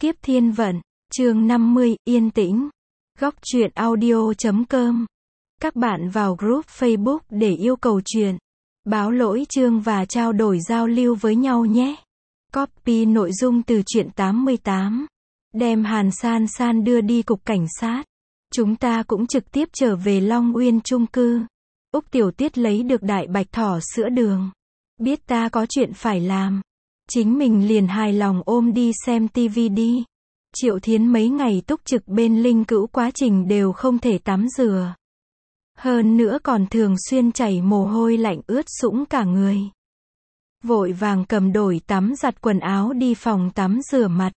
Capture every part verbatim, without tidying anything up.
Kiếp Thiên Vận, chương năm mươi, yên tĩnh. Góc truyện audio chấm com. Các bạn vào group Facebook để yêu cầu truyện, báo lỗi chương và trao đổi giao lưu với nhau nhé. Copy nội dung từ truyện tám mươi tám. Đem Hàn San San đưa đi cục cảnh sát. Chúng ta cũng trực tiếp trở về Long Uyên chung cư. Úc Tiểu Tiết lấy được đại bạch thỏ sữa đường. Biết ta có chuyện phải làm, chính mình liền hài lòng ôm đi xem tivi đi. Triệu Thiến mấy ngày túc trực bên Linh Cữu quá trình đều không thể tắm rửa. Hơn nữa còn thường xuyên chảy mồ hôi lạnh ướt sũng cả người. Vội vàng cầm đổi tắm giặt quần áo đi phòng tắm rửa mặt.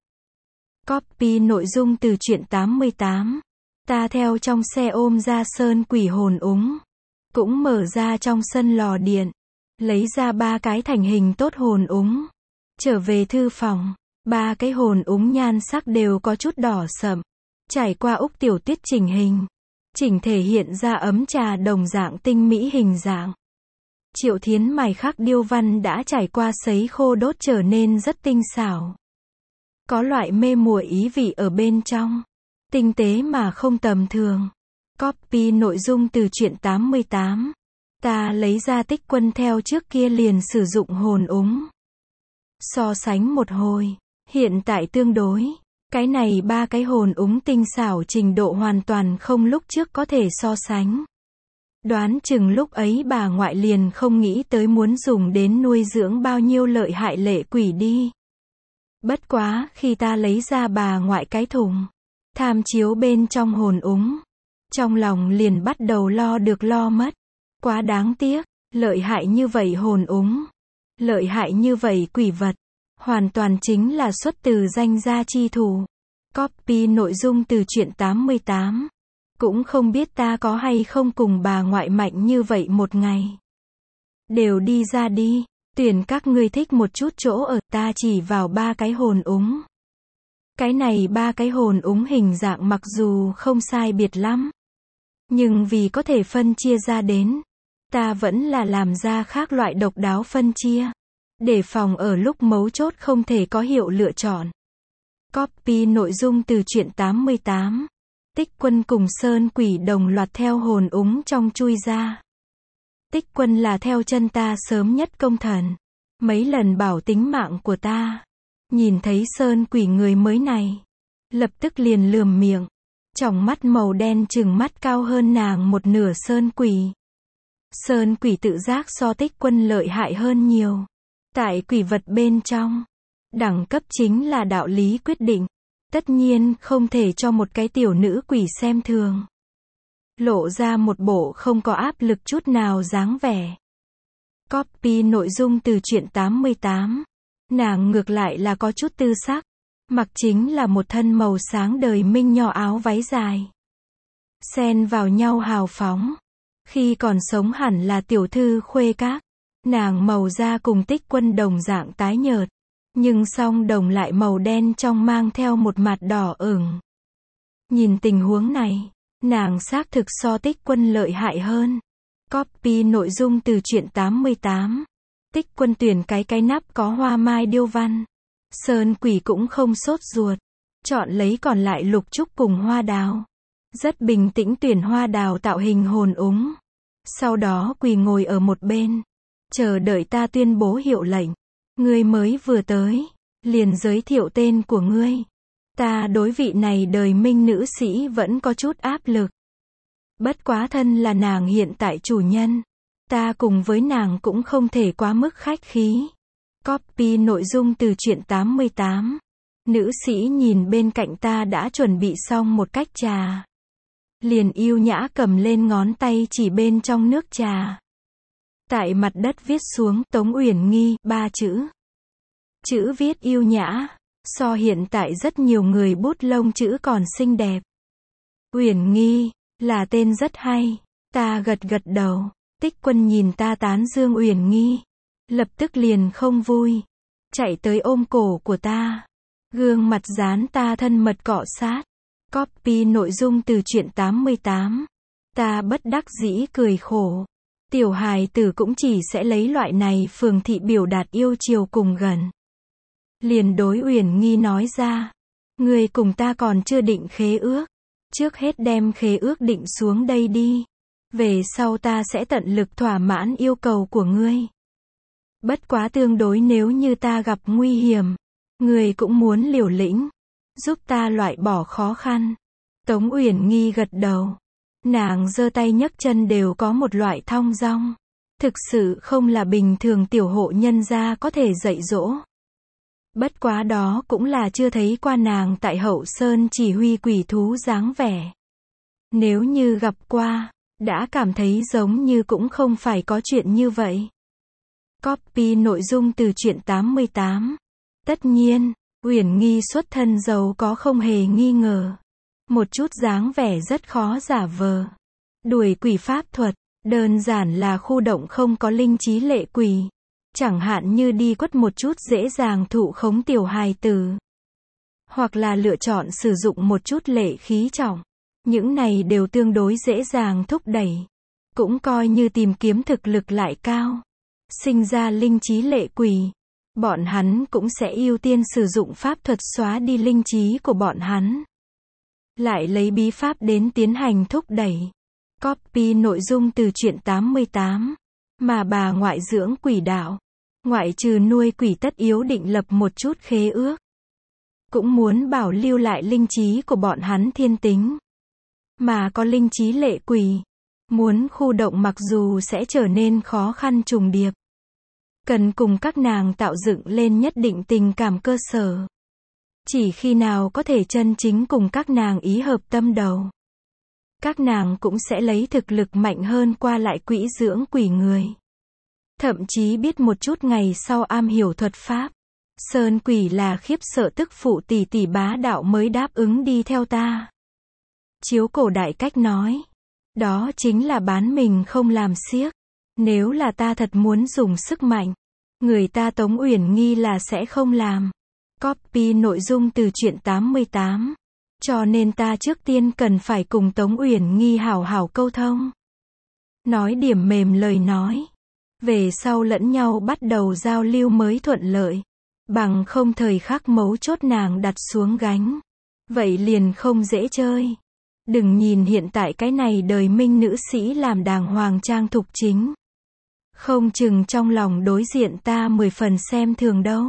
Copy nội dung từ truyện tám mươi tám. Ta theo trong xe ôm ra sơn quỷ hồn úng. Cũng mở ra trong sân lò điện. Lấy ra ba cái thành hình tốt hồn úng. Trở về thư phòng. Ba cái hồn úng nhan sắc đều có chút đỏ sậm. Trải qua Úc Tiểu Tiết chỉnh hình. Chỉnh thể hiện ra ấm trà đồng dạng tinh mỹ hình dạng. Triệu Thiến mài khắc điêu văn đã trải qua sấy khô đốt trở nên rất tinh xảo. Có loại mê muội ý vị ở bên trong. Tinh tế mà không tầm thường. Copy nội dung từ truyện tám mươi tám. Ta lấy ra Tích Quân theo trước kia liền sử dụng hồn úng. So sánh một hồi. Hiện tại tương đối. Cái này ba cái hồn úng tinh xảo trình độ hoàn toàn không lúc trước có thể so sánh. Đoán chừng lúc ấy bà ngoại liền không nghĩ tới muốn dùng đến nuôi dưỡng bao nhiêu lợi hại lệ quỷ đi. Bất quá, khi ta lấy ra bà ngoại cái thùng, tham chiếu bên trong hồn úng, trong lòng liền bắt đầu lo được lo mất. Quá đáng tiếc, lợi hại như vậy hồn úng, lợi hại như vậy quỷ vật, hoàn toàn chính là xuất từ danh gia chi thủ. Copy nội dung từ truyện tám mươi tám. Cũng không biết ta có hay không cùng bà ngoại mạnh như vậy một ngày. Đều đi ra đi, tuyển các ngươi thích một chút chỗ ở, ta chỉ vào ba cái hồn úng. Cái này ba cái hồn úng hình dạng mặc dù không sai biệt lắm. Nhưng vì có thể phân chia ra đến, ta vẫn là làm ra khác loại độc đáo phân chia. Để phòng ở lúc mấu chốt không thể có hiệu lựa chọn. Copy nội dung từ truyện tám mươi tám. Tích Quân cùng Sơn Quỷ đồng loạt theo hồn úng trong chui ra. Tích Quân là theo chân ta sớm nhất công thần. Mấy lần bảo tính mạng của ta. Nhìn thấy Sơn Quỷ người mới này. Lập tức liền lườm miệng. Tròng mắt màu đen chừng mắt cao hơn nàng một nửa Sơn Quỷ. Sơn Quỷ tự giác so Tích Quân lợi hại hơn nhiều. Tại quỷ vật bên trong. Đẳng cấp chính là đạo lý quyết định. Tất nhiên không thể cho một cái tiểu nữ quỷ xem thường. Lộ ra một bộ không có áp lực chút nào dáng vẻ. Copy nội dung từ truyện tám mươi tám. Nàng ngược lại là có chút tư sắc. Mặc chính là một thân màu sáng đời minh nho áo váy dài. Xen vào nhau hào phóng. Khi còn sống hẳn là tiểu thư khuê các. Nàng màu da cùng Tích Quân đồng dạng tái nhợt. Nhưng song đồng lại màu đen trong mang theo một mặt đỏ ửng. Nhìn tình huống này, nàng xác thực so Tích Quân lợi hại hơn. Copy nội dung từ truyện tám mươi tám. Tích Quân tuyển cái cái nắp có hoa mai điêu văn. Sơn Quỷ cũng không sốt ruột. Chọn lấy còn lại lục trúc cùng hoa đào. Rất bình tĩnh tuyển hoa đào tạo hình hồn úng. Sau đó quỳ ngồi ở một bên. Chờ đợi ta tuyên bố hiệu lệnh. Ngươi mới vừa tới, liền giới thiệu tên của ngươi. Ta đối vị này đời minh nữ sĩ vẫn có chút áp lực. Bất quá thân là nàng hiện tại chủ nhân. Ta cùng với nàng cũng không thể quá mức khách khí. Copy nội dung từ truyện tám mươi tám. Nữ sĩ nhìn bên cạnh ta đã chuẩn bị xong một cách trà. Liền yêu nhã cầm lên ngón tay chỉ bên trong nước trà. Tại mặt đất viết xuống Tống Uyển Nghi, ba chữ. Chữ viết yêu nhã, so hiện tại rất nhiều người bút lông chữ còn xinh đẹp. Uyển Nghi, là tên rất hay, ta gật gật đầu. Tích Quân nhìn ta tán dương Uyển Nghi, lập tức liền không vui. Chạy tới ôm cổ của ta. Gương mặt dán ta thân mật cọ sát. Copy nội dung từ truyện tám mươi tám. Ta bất đắc dĩ cười khổ. Tiểu hài tử cũng chỉ sẽ lấy loại này phường thị biểu đạt yêu chiều cùng gần. Liền đối Uyển Nghi nói ra. Ngươi cùng ta còn chưa định khế ước. Trước hết đem khế ước định xuống đây đi. Về sau ta sẽ tận lực thỏa mãn yêu cầu của ngươi. Bất quá tương đối nếu như ta gặp nguy hiểm, ngươi cũng muốn liều lĩnh, giúp ta loại bỏ khó khăn. Tống Uyển Nghi gật đầu. Nàng giơ tay nhấc chân đều có một loại thong dong. Thực sự không là bình thường tiểu hộ nhân gia có thể dạy dỗ. Bất quá đó cũng là chưa thấy qua nàng tại Hậu Sơn chỉ huy quỷ thú dáng vẻ. Nếu như gặp qua, đã cảm thấy giống như cũng không phải có chuyện như vậy. Copy nội dung từ truyện tám mươi tám. Tất nhiên, Uyển Nghi xuất thân giàu có không hề nghi ngờ. Một chút dáng vẻ rất khó giả vờ. Đuổi quỷ pháp thuật, đơn giản là khu động không có linh trí lệ quỷ. Chẳng hạn như đi quất một chút dễ dàng thụ khống tiểu hài tử. Hoặc là lựa chọn sử dụng một chút lệ khí trọng. Những này đều tương đối dễ dàng thúc đẩy. Cũng coi như tìm kiếm thực lực lại cao. Sinh ra linh trí lệ quỷ. Bọn hắn cũng sẽ ưu tiên sử dụng pháp thuật xóa đi linh trí của bọn hắn. Lại lấy bí pháp đến tiến hành thúc đẩy. Copy nội dung từ truyện tám mươi tám. Mà bà ngoại dưỡng quỷ đạo. Ngoại trừ nuôi quỷ tất yếu định lập một chút khế ước. Cũng muốn bảo lưu lại linh trí của bọn hắn thiên tính. Mà có linh trí lệ quỷ. Muốn khu động mặc dù sẽ trở nên khó khăn trùng điệp. Cần cùng các nàng tạo dựng lên nhất định tình cảm cơ sở. Chỉ khi nào có thể chân chính cùng các nàng ý hợp tâm đầu. Các nàng cũng sẽ lấy thực lực mạnh hơn qua lại quỹ dưỡng quỷ người. Thậm chí biết một chút ngày sau am hiểu thuật pháp. Sơn quỷ là khiếp sợ tức phụ tỷ tỷ bá đạo mới đáp ứng đi theo ta. Chiếu cổ đại cách nói. Đó chính là bán mình không làm xiếc. Nếu là ta thật muốn dùng sức mạnh, người ta Tống Uyển Nghi là sẽ không làm. Copy nội dung từ truyện tám mươi tám. Cho nên ta trước tiên cần phải cùng Tống Uyển Nghi hảo hảo câu thông. Nói điểm mềm lời nói. Về sau lẫn nhau bắt đầu giao lưu mới thuận lợi. Bằng không thời khắc mấu chốt nàng đặt xuống gánh. Vậy liền không dễ chơi. Đừng nhìn hiện tại cái này đời minh nữ sĩ làm đàng hoàng trang thục chính. Không chừng trong lòng đối diện ta mười phần xem thường đâu.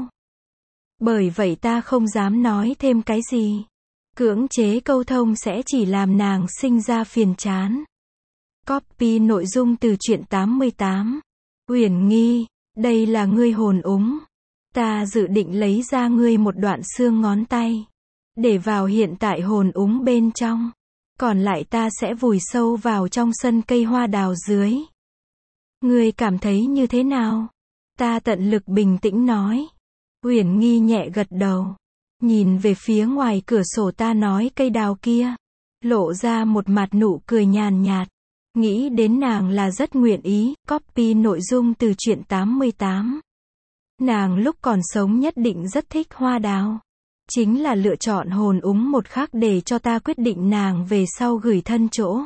Bởi vậy ta không dám nói thêm cái gì. Cưỡng chế câu thông sẽ chỉ làm nàng sinh ra phiền chán. Copy nội dung từ truyện tám mươi tám. Uyển Nghi, đây là ngươi hồn úng. Ta dự định lấy ra ngươi một đoạn xương ngón tay. Để vào hiện tại hồn úng bên trong. Còn lại ta sẽ vùi sâu vào trong sân cây hoa đào dưới. Ngươi cảm thấy như thế nào? Ta tận lực bình tĩnh nói. Uyển Nghi nhẹ gật đầu. Nhìn về phía ngoài cửa sổ ta nói cây đào kia. Lộ ra một mặt nụ cười nhàn nhạt. Nghĩ đến nàng là rất nguyện ý. Copy nội dung từ truyện tám mươi tám. Nàng lúc còn sống nhất định rất thích hoa đào. Chính là lựa chọn hồn úng một khắc để cho ta quyết định nàng về sau gửi thân chỗ.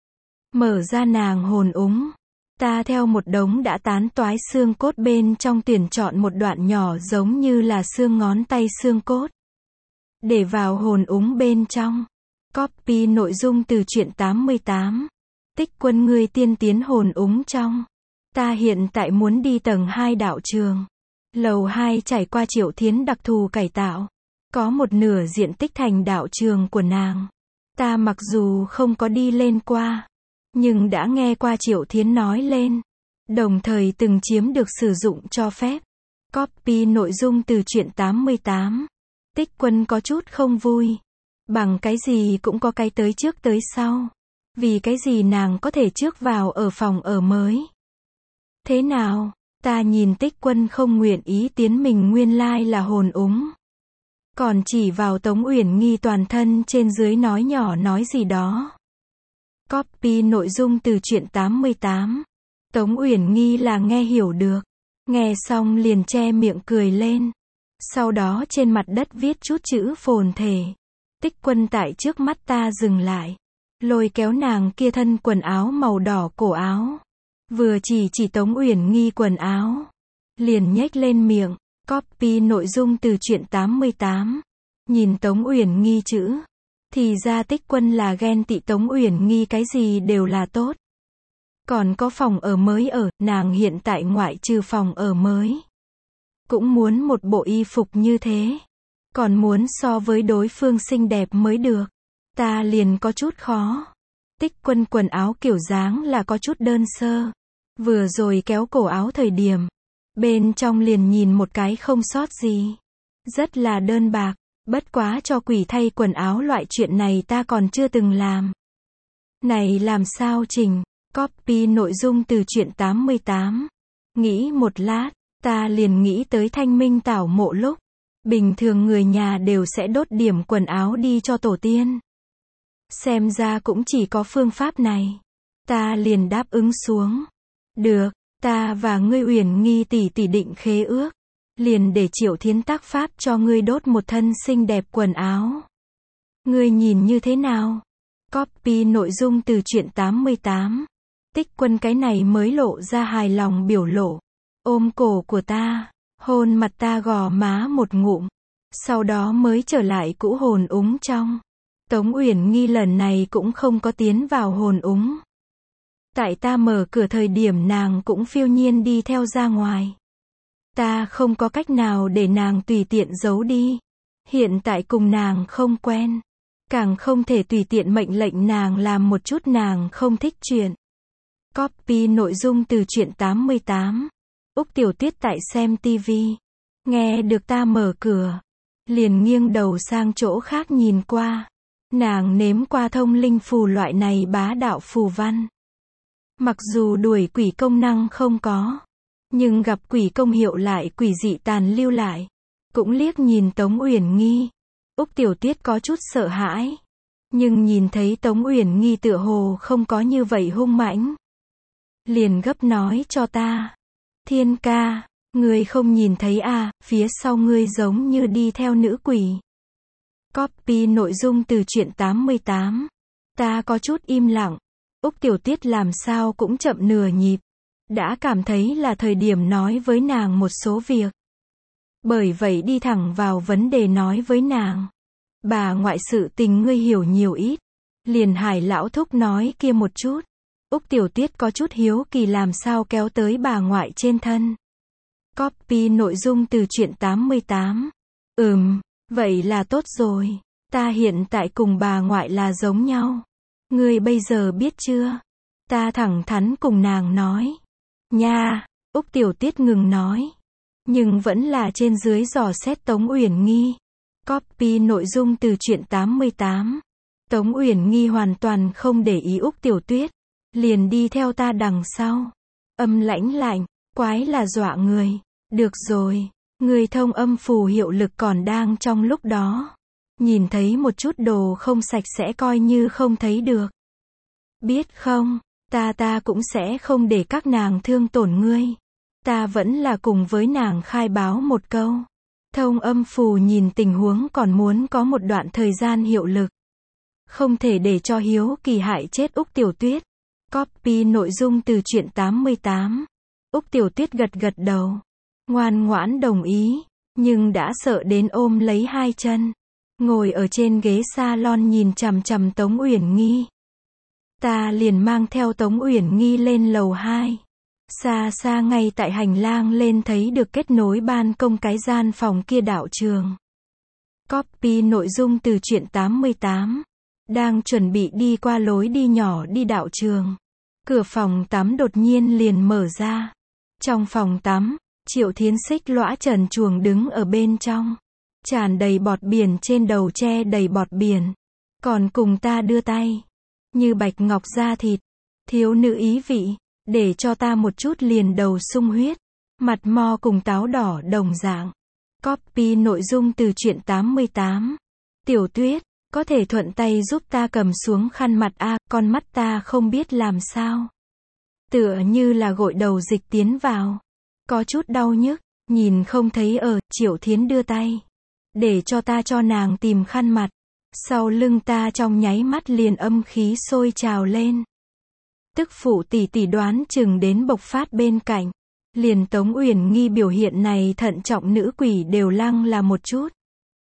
Mở ra nàng hồn úng. Ta theo một đống đã tán toái xương cốt bên trong tuyển chọn một đoạn nhỏ giống như là xương ngón tay xương cốt. Để vào hồn úng bên trong. Copy nội dung từ truyện tám mươi tám. Tích Quân ngươi tiên tiến hồn úng trong. Ta hiện tại muốn đi tầng hai đạo trường. Lầu hai trải qua Triệu Thiến đặc thù cải tạo. Có một nửa diện tích thành đạo trường của nàng. Ta mặc dù không có đi lên qua. Nhưng đã nghe qua Triệu Thiến nói lên. Đồng thời từng chiếm được sử dụng cho phép. Copy nội dung từ truyện tám mươi tám. Tích Quân có chút không vui. Bằng cái gì cũng có cái tới trước tới sau. Vì cái gì nàng có thể trước vào ở phòng ở mới. Thế nào? Ta nhìn Tích Quân không nguyện ý tiến mình nguyên lai là hồn úng. Còn chỉ vào Tống Uyển Nghi toàn thân trên dưới nói nhỏ nói gì đó. Copy nội dung từ truyện tám mươi tám. Tống Uyển Nghi là nghe hiểu được. Nghe xong liền che miệng cười lên. Sau đó trên mặt đất viết chút chữ phồn thể. Tích Quân tại trước mắt ta dừng lại. Lôi kéo nàng kia thân quần áo màu đỏ cổ áo. Vừa chỉ chỉ Tống Uyển Nghi quần áo. Liền nhếch lên miệng. Copy nội dung từ truyện tám mươi tám. Nhìn Tống Uyển Nghi chữ. Thì ra Tích Quân là ghen tị Tống Uyển Nghi cái gì đều là tốt. Còn có phòng ở mới ở, nàng hiện tại ngoại trừ phòng ở mới. Cũng muốn một bộ y phục như thế. Còn muốn so với đối phương xinh đẹp mới được. Ta liền có chút khó. Tích Quân quần áo kiểu dáng là có chút đơn sơ. Vừa rồi kéo cổ áo thời điểm. Bên trong liền nhìn một cái không sót gì. Rất là đơn bạc. Bất quá cho quỷ thay quần áo loại chuyện này ta còn chưa từng làm. Này làm sao chỉnh? Copy nội dung từ truyện tám mươi tám. Nghĩ một lát, ta liền nghĩ tới Thanh Minh tảo mộ lúc. Bình thường người nhà đều sẽ đốt điểm quần áo đi cho tổ tiên. Xem ra cũng chỉ có phương pháp này. Ta liền đáp ứng xuống. Được, ta và ngươi Uyển Nghi tỷ tỷ định khế ước. Liền để Triệu Thiến tác pháp cho ngươi đốt một thân xinh đẹp quần áo. Ngươi nhìn như thế nào? Copy nội dung từ truyện tám mươi tám. Tích Quân cái này mới lộ ra hài lòng biểu lộ. Ôm cổ của ta, hôn mặt ta gò má một ngụm. Sau đó mới trở lại cũ hồn úng trong. Tống Uyển Nghi lần này cũng không có tiến vào hồn úng. Tại ta mở cửa thời điểm nàng cũng phiêu nhiên đi theo ra ngoài. Ta không có cách nào để nàng tùy tiện giấu đi. Hiện tại cùng nàng không quen. Càng không thể tùy tiện mệnh lệnh nàng làm một chút nàng không thích chuyện. Copy nội dung từ truyện tám mươi tám. Úc Tiểu Tuyết tại xem tivi. Nghe được ta mở cửa. Liền nghiêng đầu sang chỗ khác nhìn qua. Nàng nếm qua thông linh phù loại này bá đạo phù văn. Mặc dù đuổi quỷ công năng không có. Nhưng gặp quỷ công hiệu lại quỷ dị tàn lưu lại. Cũng liếc nhìn Tống Uyển Nghi. Úc Tiểu Tuyết có chút sợ hãi. Nhưng nhìn thấy Tống Uyển Nghi tựa hồ không có như vậy hung mãnh. Liền gấp nói cho ta. Thiên ca, ngươi không nhìn thấy à, phía sau ngươi giống như đi theo nữ quỷ. Copy nội dung từ truyện tám mươi tám. Ta có chút im lặng. Úc Tiểu Tuyết làm sao cũng chậm nửa nhịp. Đã cảm thấy là thời điểm nói với nàng một số việc. Bởi vậy đi thẳng vào vấn đề nói với nàng. Bà ngoại sự tình ngươi hiểu nhiều ít. Liền Hải lão thúc nói kia một chút. Úc Tiểu Tuyết có chút hiếu kỳ làm sao kéo tới bà ngoại trên thân. Copy nội dung từ truyện tám mươi tám. Ừm, vậy là tốt rồi. Ta hiện tại cùng bà ngoại là giống nhau. Ngươi bây giờ biết chưa? Ta thẳng thắn cùng nàng nói. Nha, Úc Tiểu Tuyết ngừng nói. Nhưng vẫn là trên dưới dò xét Tống Uyển Nghi. Copy nội dung từ truyện tám mươi tám. Tống Uyển Nghi hoàn toàn không để ý Úc Tiểu Tuyết. Liền đi theo ta đằng sau. Âm lãnh lạnh, quái là dọa người. Được rồi, người thông âm phù hiệu lực còn đang trong lúc đó. Nhìn thấy một chút đồ không sạch sẽ coi như không thấy được. Biết không, ta ta cũng sẽ không để các nàng thương tổn ngươi. Ta vẫn là cùng với nàng khai báo một câu. Thông âm phù nhìn tình huống còn muốn có một đoạn thời gian hiệu lực. Không thể để cho hiếu kỳ hại chết Úc Tiểu Tuyết. Copy nội dung từ truyện tám mươi tám. Úc Tiểu Tuyết gật gật đầu. Ngoan ngoãn đồng ý. Nhưng đã sợ đến ôm lấy hai chân. Ngồi ở trên ghế salon nhìn chằm chằm Tống Uyển Nghi. Ta liền mang theo Tống Uyển Nghi lên lầu hai. Xa xa ngay tại hành lang lên thấy được kết nối ban công cái gian phòng kia đạo trường. Copy nội dung từ truyện tám mươi tám. Đang chuẩn bị đi qua lối đi nhỏ đi đạo trường. Cửa phòng tắm đột nhiên liền mở ra. Trong phòng tắm, Triệu Thiến xích lõa trần truồng đứng ở bên trong. Tràn đầy bọt biển trên đầu che đầy bọt biển. Còn cùng ta đưa tay. Như bạch ngọc da thịt. Thiếu nữ ý vị. Để cho ta một chút liền đầu sung huyết. Mặt mo cùng táo đỏ đồng dạng. Copy nội dung từ truyện tám mươi tám. Tiểu Tuyết, có thể thuận tay giúp ta cầm xuống khăn mặt a, con mắt ta không biết làm sao. Tựa như là gội đầu dịch tiến vào. Có chút đau nhức, nhìn không thấy ở, Triệu Thiến đưa tay. Để cho ta cho nàng tìm khăn mặt. Sau lưng ta trong nháy mắt liền âm khí sôi trào lên. Tức phụ tỷ tỷ đoán chừng đến bộc phát bên cạnh. Liền Tống Uyển Nghi biểu hiện này thận trọng nữ quỷ đều lăng là một chút.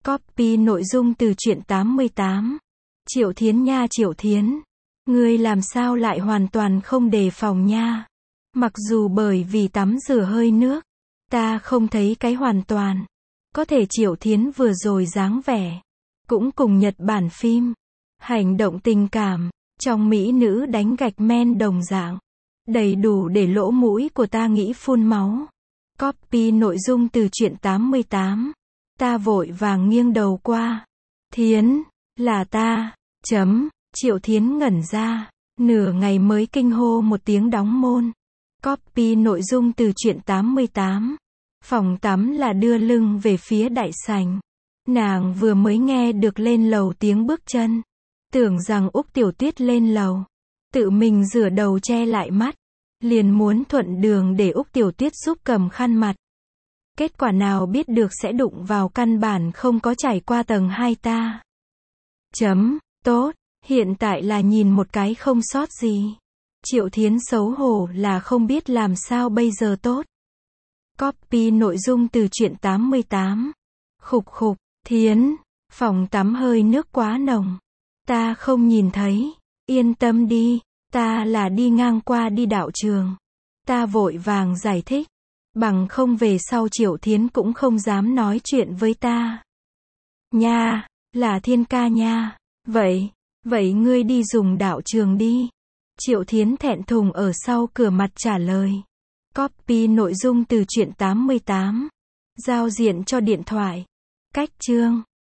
Copy nội dung từ truyện tám mươi tám. Triệu Thiến nha Triệu Thiến. Ngươi làm sao lại hoàn toàn không đề phòng nha. Mặc dù bởi vì tắm rửa hơi nước, ta không thấy cái hoàn toàn. Có thể Triệu Thiến vừa rồi dáng vẻ, cũng cùng Nhật Bản phim, hành động tình cảm, trong mỹ nữ đánh gạch men đồng dạng. Đầy đủ để lỗ mũi của ta nghĩ phun máu. Copy nội dung từ truyện tám mươi tám. Ta vội vàng nghiêng đầu qua. Thiến, là ta, chấm, Triệu Thiến ngẩn ra, nửa ngày mới kinh hô một tiếng đóng môn. Copy nội dung từ truyện tám mươi tám. Phòng tắm là đưa lưng về phía đại sảnh. Nàng vừa mới nghe được lên lầu tiếng bước chân. Tưởng rằng Úc Tiểu Tuyết lên lầu. Tự mình rửa đầu che lại mắt. Liền muốn thuận đường để Úc Tiểu Tuyết giúp cầm khăn mặt. Kết quả nào biết được sẽ đụng vào căn bản không có trải qua tầng hai ta. Chấm, tốt, hiện tại là nhìn một cái không sót gì. Triệu Thiến xấu hổ là không biết làm sao bây giờ tốt. Copy nội dung từ truyện tám mươi tám. Khục khục, Thiến, phòng tắm hơi nước quá nồng. Ta không nhìn thấy, yên tâm đi, ta là đi ngang qua đi đạo trường. Ta vội vàng giải thích, bằng không về sau Triệu Thiến cũng không dám nói chuyện với ta. Nha, là Thiên ca nha, vậy, vậy ngươi đi dùng đạo trường đi. Triệu Thiến thẹn thùng ở sau cửa mặt trả lời. Copy nội dung từ truyện tám mươi tám. Giao diện cho điện thoại. Cách chương